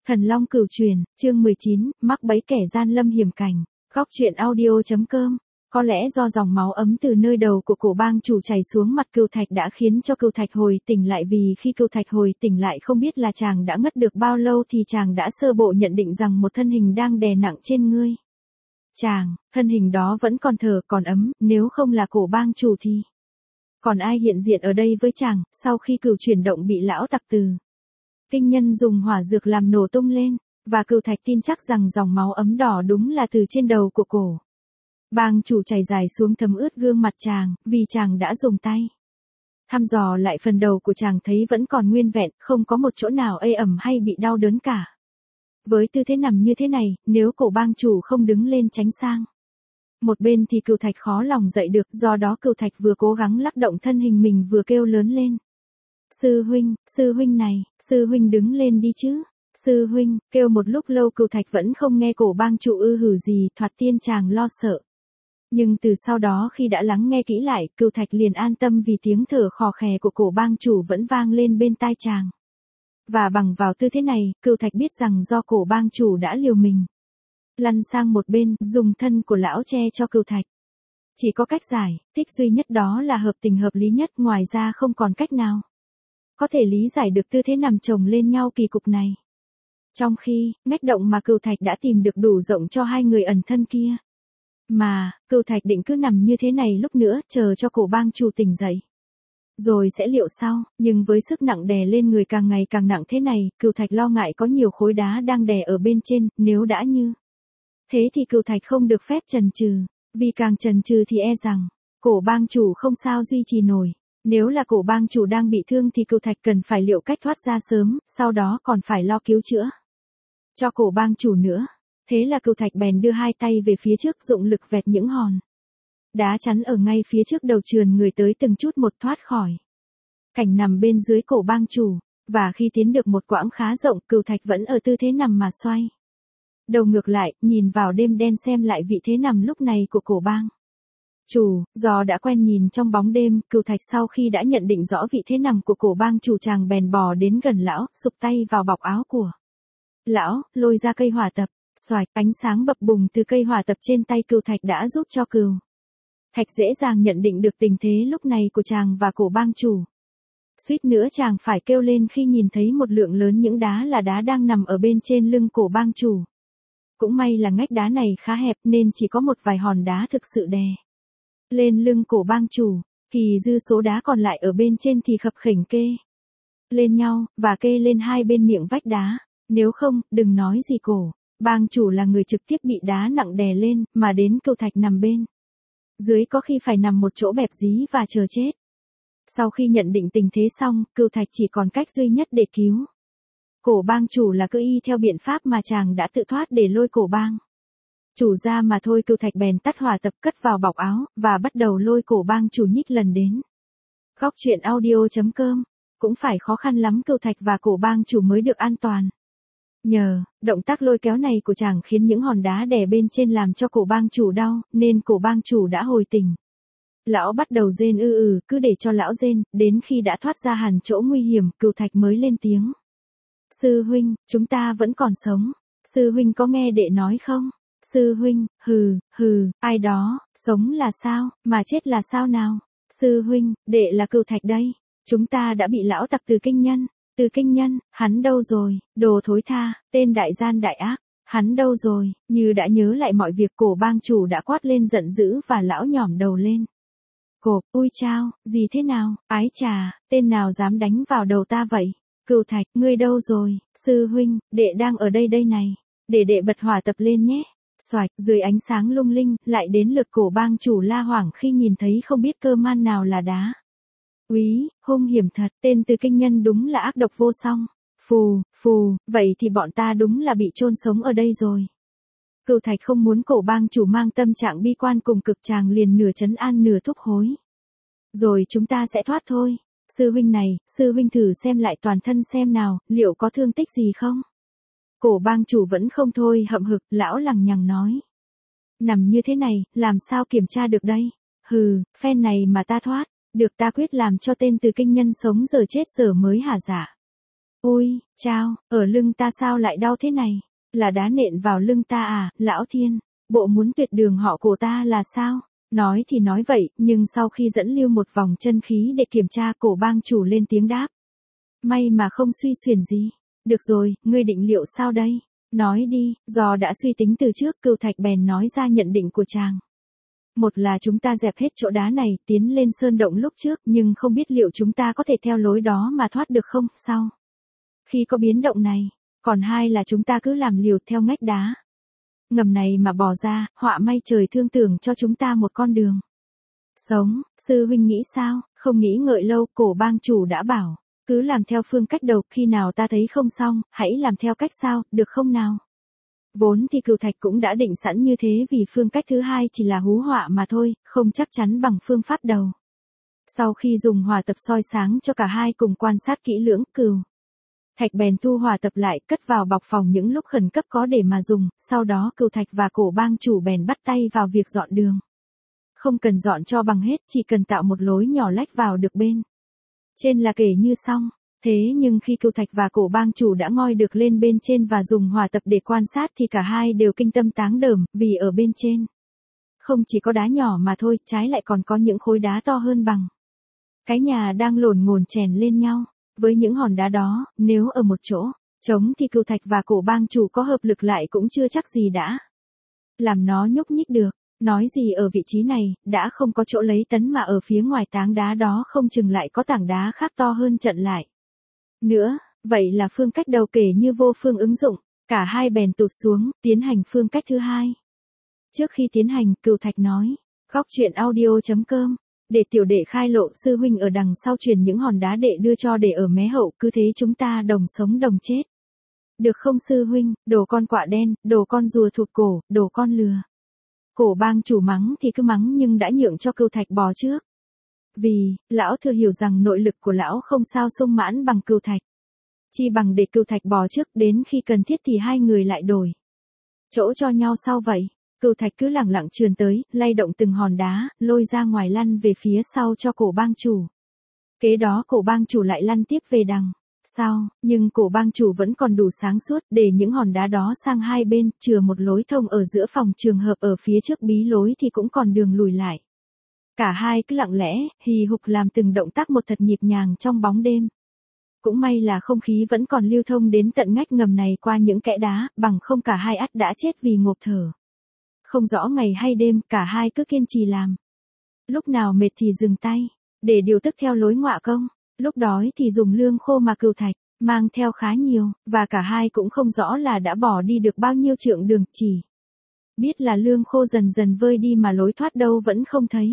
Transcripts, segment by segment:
Thần Long Cửu Truyền, chương 19, mắc bẫy kẻ gian lâm hiểm cảnh. Góc truyện audio.com. Có lẽ do dòng máu ấm từ nơi đầu của cổ bang chủ chảy xuống mặt Cửu Thạch đã khiến cho Cửu Thạch hồi tỉnh lại, vì khi Cửu Thạch hồi tỉnh lại không biết là chàng đã ngất được bao lâu thì chàng đã sơ bộ nhận định rằng một thân hình đang đè nặng trên ngươi. Thân hình đó vẫn còn thở còn ấm, nếu không là cổ bang chủ thì còn ai hiện diện ở đây với chàng, sau khi Cửu chuyển động bị lão tặc từ Kinh Nhân dùng hỏa dược làm nổ tung lên, và Cửu Thạch tin chắc rằng dòng máu ấm đỏ đúng là từ trên đầu của cổ bang chủ chảy dài xuống thấm ướt gương mặt chàng, vì chàng đã dùng tay thăm dò lại phần đầu của chàng thấy vẫn còn nguyên vẹn, không có một chỗ nào ê ẩm hay bị đau đớn cả. Với tư thế nằm như thế này, nếu cổ bang chủ không đứng lên tránh sang một bên thì Cửu Thạch khó lòng dậy được, do đó Cửu Thạch vừa cố gắng lắc động thân hình mình vừa kêu lớn lên. Sư huynh này, sư huynh đứng lên đi chứ. Sư huynh, kêu một lúc lâu Cửu Thạch vẫn không nghe cổ bang chủ ư hử gì, thoạt tiên chàng lo sợ. Nhưng từ sau đó khi đã lắng nghe kỹ lại, Cửu Thạch liền an tâm vì tiếng thở khò khè của cổ bang chủ vẫn vang lên bên tai chàng. Và bằng vào tư thế này, Cửu Thạch biết rằng do cổ bang chủ đã liều mình lăn sang một bên, dùng thân của lão che cho Cửu Thạch. Chỉ có cách giải thích duy nhất, đó là hợp tình hợp lý nhất, ngoài ra không còn cách nào có thể lý giải được tư thế nằm chồng lên nhau kỳ cục này. Trong khi ngách động mà Cửu Thạch đã tìm được đủ rộng cho hai người ẩn thân kia, mà Cửu Thạch định cứ nằm như thế này lúc nữa, chờ cho cổ bang chủ tỉnh dậy rồi sẽ liệu sau. Nhưng với sức nặng đè lên người càng ngày càng nặng thế này, Cửu Thạch lo ngại có nhiều khối đá đang đè ở bên trên, nếu đã như thế thì Cửu Thạch không được phép chần chừ, vì càng chần chừ thì e rằng cổ bang chủ không sao duy trì nổi. Nếu là cổ bang chủ đang bị thương thì Cửu Thạch cần phải liệu cách thoát ra sớm, sau đó còn phải lo cứu chữa cho cổ bang chủ nữa. Thế là Cửu Thạch bèn đưa hai tay về phía trước, dụng lực vẹt những hòn đá chắn ở ngay phía trước đầu, trườn người tới từng chút một thoát khỏi cảnh nằm bên dưới cổ bang chủ. Và khi tiến được một quãng khá rộng, Cửu Thạch vẫn ở tư thế nằm mà xoay đầu ngược lại, nhìn vào đêm đen xem lại vị thế nằm lúc này của cổ bang chủ. Do đã quen nhìn trong bóng đêm, Cửu Thạch sau khi đã nhận định rõ vị thế nằm của cổ bang chủ, chàng bèn bò đến gần lão, sụp tay vào bọc áo của lão, lôi ra cây hỏa tập. Xoạch, ánh sáng bập bùng từ cây hỏa tập trên tay Cửu Thạch đã giúp cho Cửu Thạch dễ dàng nhận định được tình thế lúc này của chàng và cổ bang chủ. Suýt nữa chàng phải kêu lên khi nhìn thấy một lượng lớn những đá là đá đang nằm ở bên trên lưng cổ bang chủ. Cũng may là ngách đá này khá hẹp nên chỉ có một vài hòn đá thực sự đè lên lưng cổ bang chủ, thì dư số đá còn lại ở bên trên thì khập khểnh kê lên nhau, và kê lên hai bên miệng vách đá. Nếu không, đừng nói gì cổ bang chủ là người trực tiếp bị đá nặng đè lên, mà đến Cửu Thạch nằm bên dưới có khi phải nằm một chỗ bẹp dí và chờ chết. Sau khi nhận định tình thế xong, Cửu Thạch chỉ còn cách duy nhất để cứu cổ bang chủ là cứ y theo biện pháp mà chàng đã tự thoát để lôi cổ bang chủ ra mà thôi. Cửu Thạch bèn tắt hỏa tập, cất vào bọc áo, và bắt đầu lôi cổ bang chủ nhích lần đến. Góc truyện audio.com. Cũng phải khó khăn lắm Cửu Thạch và cổ bang chủ mới được an toàn. Nhờ động tác lôi kéo này của chàng khiến những hòn đá đè bên trên làm cho cổ bang chủ đau, nên cổ bang chủ đã hồi tỉnh. Lão bắt đầu rên cứ để cho lão rên, đến khi đã thoát ra hẳn chỗ nguy hiểm, Cửu Thạch mới lên tiếng. Sư huynh, chúng ta vẫn còn sống. Sư huynh có nghe đệ nói không? Sư huynh, ai đó, sống là sao, mà chết là sao nào? Sư huynh, đệ là Cửu Thạch đây. Chúng ta đã bị lão tặc từ Kinh Nhân, hắn đâu rồi? Đồ thối tha, tên đại gian đại ác, hắn đâu rồi? Như đã nhớ lại mọi việc, cổ bang chủ đã quát lên giận dữ và lão nhỏm đầu lên. Ui chao, gì thế nào? Ái chà, tên nào dám đánh vào đầu ta vậy? Cửu Thạch, ngươi đâu rồi? Sư huynh, đệ đang ở đây này. Để đệ bật hỏa tập lên nhé. Xoạch, dưới ánh sáng lung linh, lại đến lượt cổ bang chủ la hoảng khi nhìn thấy không biết cơ man nào là đá. Úy, hung hiểm thật, tên từ Kinh Nhân đúng là ác độc vô song. Phù, vậy thì bọn ta đúng là bị chôn sống ở đây rồi. Cửu Thạch không muốn cổ bang chủ mang tâm trạng bi quan cùng cực, chàng liền nửa trấn an nửa thúc hối. Rồi chúng ta sẽ thoát thôi. Sư huynh này, sư huynh thử xem lại toàn thân xem nào, liệu có thương tích gì không? Cổ bang chủ vẫn không thôi hậm hực, lão lằng nhằng nói. Nằm như thế này, làm sao kiểm tra được đây? Phen này mà ta thoát được, ta quyết làm cho tên từ Kinh Nhân sống giờ chết giờ mới hả dạ. Ui, chao, ở lưng ta sao lại đau thế này? Là đá nện vào lưng ta à, lão thiên, bộ muốn tuyệt đường họ cổ ta là sao? Nói thì nói vậy, nhưng sau khi dẫn lưu một vòng chân khí để kiểm tra, cổ bang chủ lên tiếng đáp. May mà không suy xuyển gì. Được rồi, ngươi định liệu sao đây? Nói đi, do đã suy tính từ trước, Cửu Thạch bèn nói ra nhận định của chàng. Một là chúng ta dẹp hết chỗ đá này, tiến lên sơn động lúc trước, nhưng không biết liệu chúng ta có thể theo lối đó mà thoát được không, sau khi có biến động này. Còn hai là chúng ta cứ làm liều theo ngách đá ngầm này mà bò ra, họa may trời thương tưởng cho chúng ta một con đường sống. Sư huynh nghĩ sao? Không nghĩ ngợi lâu, cổ bang chủ đã bảo, cứ làm theo phương cách đầu, khi nào ta thấy không xong, hãy làm theo cách sau, được không nào? Vốn thì Cửu Thạch cũng đã định sẵn như thế, vì phương cách thứ hai chỉ là hú họa mà thôi, không chắc chắn bằng phương pháp đầu. Sau khi dùng hỏa tập soi sáng cho cả hai cùng quan sát kỹ lưỡng, Cửu Thạch bèn thu hỏa tập lại, cất vào bọc phòng những lúc khẩn cấp có để mà dùng, sau đó Cửu Thạch và cổ bang chủ bèn bắt tay vào việc dọn đường. Không cần dọn cho bằng hết, chỉ cần tạo một lối nhỏ lách vào được bên trên là kể như xong. Thế nhưng khi Cửu Thạch và cổ bang chủ đã ngoi được lên bên trên và dùng hỏa tập để quan sát thì cả hai đều kinh tâm táng đờm, vì ở bên trên không chỉ có đá nhỏ mà thôi, trái lại còn có những khối đá to hơn bằng cái nhà đang lổn ngổn chèn lên nhau. Với những hòn đá đó, nếu ở một chỗ trống thì Cửu Thạch và cổ bang chủ có hợp lực lại cũng chưa chắc gì đã làm nó nhúc nhích được. Nói gì ở vị trí này, đã không có chỗ lấy tấn mà ở phía ngoài tảng đá đó không chừng lại có tảng đá khác to hơn chặn lại nữa, vậy là phương cách đầu kể như vô phương ứng dụng, cả hai bèn tụt xuống, tiến hành phương cách thứ hai. Trước khi tiến hành, Cửu Thạch nói, góc truyện audio.com, để tiểu đệ khai lộ, sư huynh ở đằng sau truyền những hòn đá đệ đưa cho đệ ở mé hậu, cứ thế chúng ta đồng sống đồng chết. Được không sư huynh? Đồ con quạ đen, đồ con rùa thụt cổ, đồ con lừa. Cổ bang chủ mắng thì cứ mắng nhưng đã nhượng cho Cửu Thạch bò trước. Vì, lão thừa hiểu rằng nội lực của lão không sao sung mãn bằng Cửu Thạch. Chi bằng để Cửu Thạch bò trước, đến khi cần thiết thì hai người lại đổi chỗ cho nhau sau vậy. Cửu Thạch cứ lẳng lặng trườn tới, lay động từng hòn đá, lôi ra ngoài lăn về phía sau cho cổ bang chủ. Kế đó cổ bang chủ lại lăn tiếp về đằng sau, nhưng cổ bang chủ vẫn còn đủ sáng suốt để những hòn đá đó sang hai bên, chừa một lối thông ở giữa phòng, trường hợp ở phía trước bí lối thì cũng còn đường lùi lại. Cả hai cứ lặng lẽ, hì hục làm từng động tác một thật nhịp nhàng trong bóng đêm. Cũng may là không khí vẫn còn lưu thông đến tận ngách ngầm này qua những kẽ đá, bằng không cả hai ắt đã chết vì ngộp thở. Không rõ ngày hay đêm, cả hai cứ kiên trì làm. Lúc nào mệt thì dừng tay, để điều tức theo lối ngọa công. Lúc đói thì dùng lương khô mà Cửu Thạch mang theo khá nhiều, và cả hai cũng không rõ là đã bỏ đi được bao nhiêu trượng đường, chỉ biết là lương khô dần dần vơi đi mà lối thoát đâu vẫn không thấy.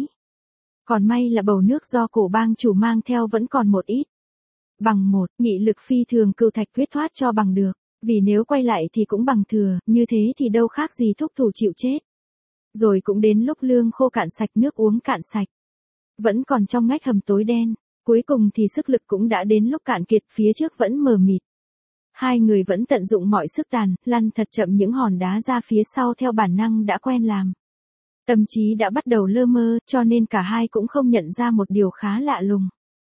Còn may là bầu nước do cổ bang chủ mang theo vẫn còn một ít. Bằng một, nghị lực phi thường, Cửu Thạch quyết thoát cho bằng được, vì nếu quay lại thì cũng bằng thừa, như thế thì đâu khác gì thúc thủ chịu chết. Rồi cũng đến lúc lương khô cạn sạch, nước uống cạn sạch, vẫn còn trong ngách hầm tối đen. Cuối cùng thì sức lực cũng đã đến lúc cạn kiệt, phía trước vẫn mờ mịt. Hai người vẫn tận dụng mọi sức tàn, lăn thật chậm những hòn đá ra phía sau theo bản năng đã quen làm. Tâm trí đã bắt đầu lơ mơ, cho nên cả hai cũng không nhận ra một điều khá lạ lùng.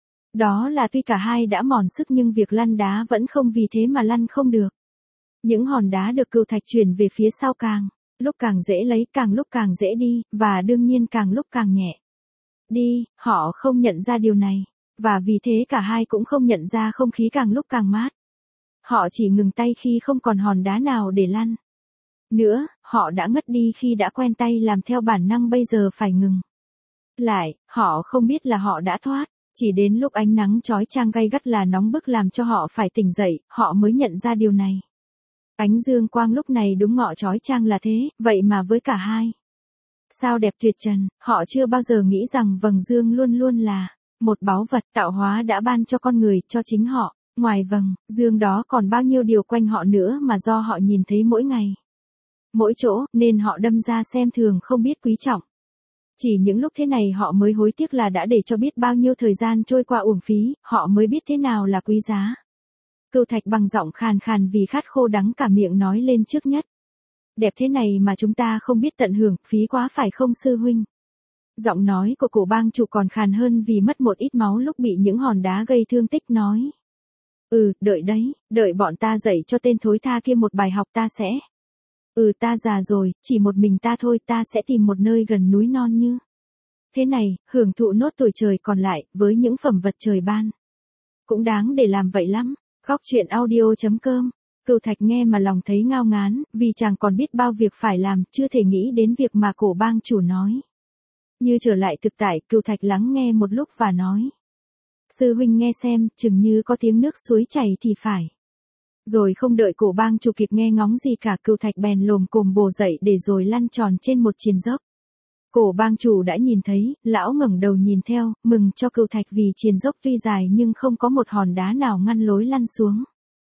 Đó là tuy cả hai đã mòn sức nhưng việc lăn đá vẫn không vì thế mà lăn không được. Những hòn đá được Cửu Thạch chuyển về phía sau càng lúc càng dễ lấy, càng lúc càng dễ đi, và đương nhiên càng lúc càng nhẹ đi. Họ không nhận ra điều này. Và vì thế cả hai cũng không nhận ra không khí càng lúc càng mát. Họ chỉ ngừng tay khi không còn hòn đá nào để lăn nữa, họ đã ngất đi khi đã quen tay làm theo bản năng, bây giờ phải ngừng lại. Họ không biết là họ đã thoát, chỉ đến lúc ánh nắng chói chang gay gắt là nóng bức làm cho họ phải tỉnh dậy, họ mới nhận ra điều này. Ánh dương quang lúc này đúng ngọ chói chang là thế, vậy mà với cả hai sao đẹp tuyệt trần, họ chưa bao giờ nghĩ rằng vầng dương luôn luôn là một báu vật tạo hóa đã ban cho con người, cho chính họ. Ngoài vầng dương đó còn bao nhiêu điều quanh họ nữa mà do họ nhìn thấy mỗi ngày, mỗi chỗ, nên họ đâm ra xem thường, không biết quý trọng. Chỉ những lúc thế này họ mới hối tiếc là đã để cho biết bao nhiêu thời gian trôi qua uổng phí, họ mới biết thế nào là quý giá. Cửu Thạch bằng giọng khàn khàn vì khát khô đắng cả miệng nói lên trước nhất. Đẹp thế này mà chúng ta không biết tận hưởng, phí quá phải không sư huynh? Giọng nói của cổ bang chủ còn khàn hơn vì mất một ít máu lúc bị những hòn đá gây thương tích, nói. Đợi đấy, đợi bọn ta dạy cho tên thối tha kia một bài học ta sẽ. Ta già rồi, chỉ một mình ta thôi, ta sẽ tìm một nơi gần núi non như. Thế này, hưởng thụ nốt tuổi trời còn lại, với những phẩm vật trời ban. Cũng đáng để làm vậy lắm. Góc chuyện audio.com. Cửu Thạch nghe mà lòng thấy ngao ngán, vì chàng còn biết bao việc phải làm, chưa thể nghĩ đến việc mà cổ bang chủ nói. Như trở lại thực tại, Cửu Thạch lắng nghe một lúc và nói. Sư huynh nghe xem, chừng như có tiếng nước suối chảy thì phải. Rồi không đợi cổ bang chủ kịp nghe ngóng gì cả, Cửu Thạch bèn lồm cồm bò dậy để rồi lăn tròn trên một triền dốc. Cổ bang chủ đã nhìn thấy, lão ngẩng đầu nhìn theo, mừng cho Cửu Thạch vì triền dốc tuy dài nhưng không có một hòn đá nào ngăn lối lăn xuống.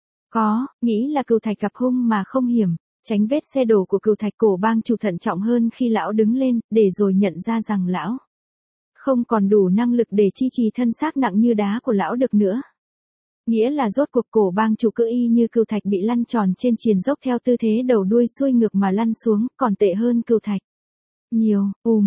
Nghĩ là Cửu Thạch gặp hung mà không hiểm, tránh vết xe đổ của Cửu Thạch. Cổ bang chủ thận trọng hơn khi lão đứng lên, để rồi nhận ra rằng lão không còn đủ năng lực để chi trì thân xác nặng như đá của lão được nữa. Nghĩa là rốt cuộc cổ bang chủ cứ y như Cửu Thạch bị lăn tròn trên triền dốc theo tư thế đầu đuôi xuôi ngược mà lăn xuống, còn tệ hơn Cửu Thạch nhiều.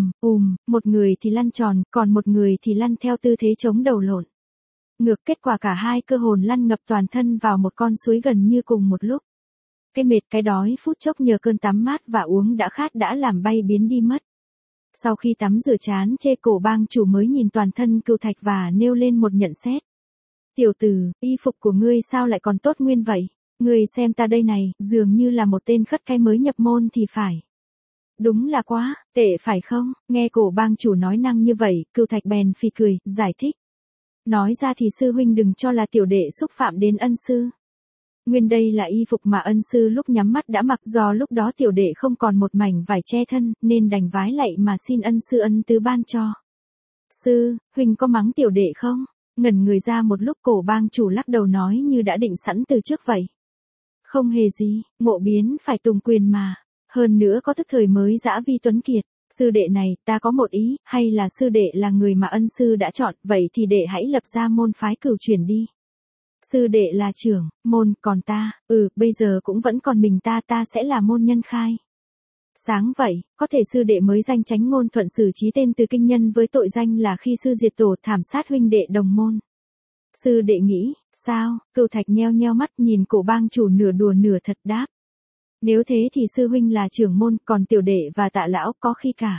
Một người thì lăn tròn, còn một người thì lăn theo tư thế chống đầu lộn ngược, kết quả cả hai cơ hồn lăn ngập toàn thân vào một con suối gần như cùng một lúc. Cái mệt cái đói phút chốc nhờ cơn tắm mát và uống đã khát đã làm bay biến đi mất. Sau khi tắm rửa chán chê, cổ bang chủ mới nhìn toàn thân Cửu Thạch và nêu lên một nhận xét. Tiểu tử, y phục của ngươi sao lại còn tốt nguyên vậy? Ngươi xem ta đây này, dường như là một tên khất cái mới nhập môn thì phải. Đúng là quá, tệ phải không? Nghe cổ bang chủ nói năng như vậy, Cửu Thạch bèn phì cười, giải thích. Nói ra thì sư huynh đừng cho là tiểu đệ xúc phạm đến ân sư. Nguyên đây là y phục mà ân sư lúc nhắm mắt đã mặc, do lúc đó tiểu đệ không còn một mảnh vải che thân, nên đành vái lạy mà xin ân sư ân tứ ban cho. Sư, huynh có mắng tiểu đệ không? Ngẩn người ra một lúc, cổ bang chủ lắc đầu nói như đã định sẵn từ trước vậy. Không hề gì, ngộ biến phải tùng quyền mà. Hơn nữa có thức thời mới dã vi tuấn kiệt. Sư đệ này, ta có một ý, hay là sư đệ là người mà ân sư đã chọn, vậy thì đệ hãy lập ra môn phái Cửu Chuyển đi. Sư đệ là trưởng môn, còn ta, bây giờ cũng vẫn còn mình ta sẽ là môn nhân khai. Sáng vậy, có thể sư đệ mới danh Chánh Ngôn Thuận xử trí tên Từ Kinh Nhân với tội danh là khi sư diệt tổ thảm sát huynh đệ đồng môn. Sư đệ nghĩ, sao? Cửu Thạch nheo nheo mắt nhìn cổ bang chủ nửa đùa nửa thật đáp. Nếu thế thì sư huynh là trưởng môn, còn tiểu đệ và Tạ lão có khi cả.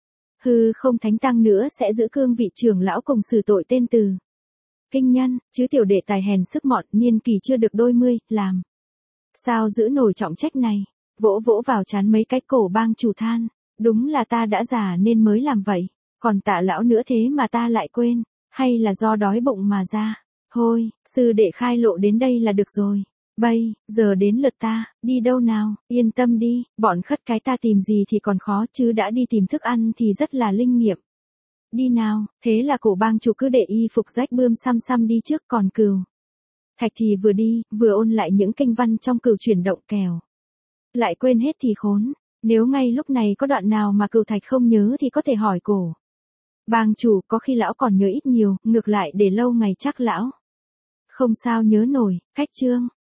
Không thánh tăng nữa sẽ giữ cương vị trưởng lão cùng xử tội tên Từ Kinh Nhân, chứ tiểu đệ tài hèn sức mọn, niên kỳ chưa được đôi mươi, làm sao giữ nổi trọng trách này? Vỗ vỗ vào trán mấy cái, cổ bang chủ than. Đúng là ta đã già nên mới làm vậy. Còn Tạ lão nữa thế mà ta lại quên. Hay là do đói bụng mà ra? Thôi, sư đệ khai lộ đến đây là được rồi. Bây giờ đến lượt ta, đi đâu nào? Yên tâm đi, bọn khất cái ta tìm gì thì còn khó, chứ đã đi tìm thức ăn thì rất là linh nghiệm. Đi nào, thế là cổ bang chủ cứ để y phục rách bươm xăm xăm đi trước, còn Cửu Thạch thì vừa đi, vừa ôn lại những kinh văn trong Cửu Chuyển động kèo. Lại quên hết thì khốn, nếu ngay lúc này có đoạn nào mà Cửu Thạch không nhớ thì có thể hỏi cổ bang chủ, có khi lão còn nhớ ít nhiều, ngược lại để lâu ngày chắc lão không sao nhớ nổi. Cách chương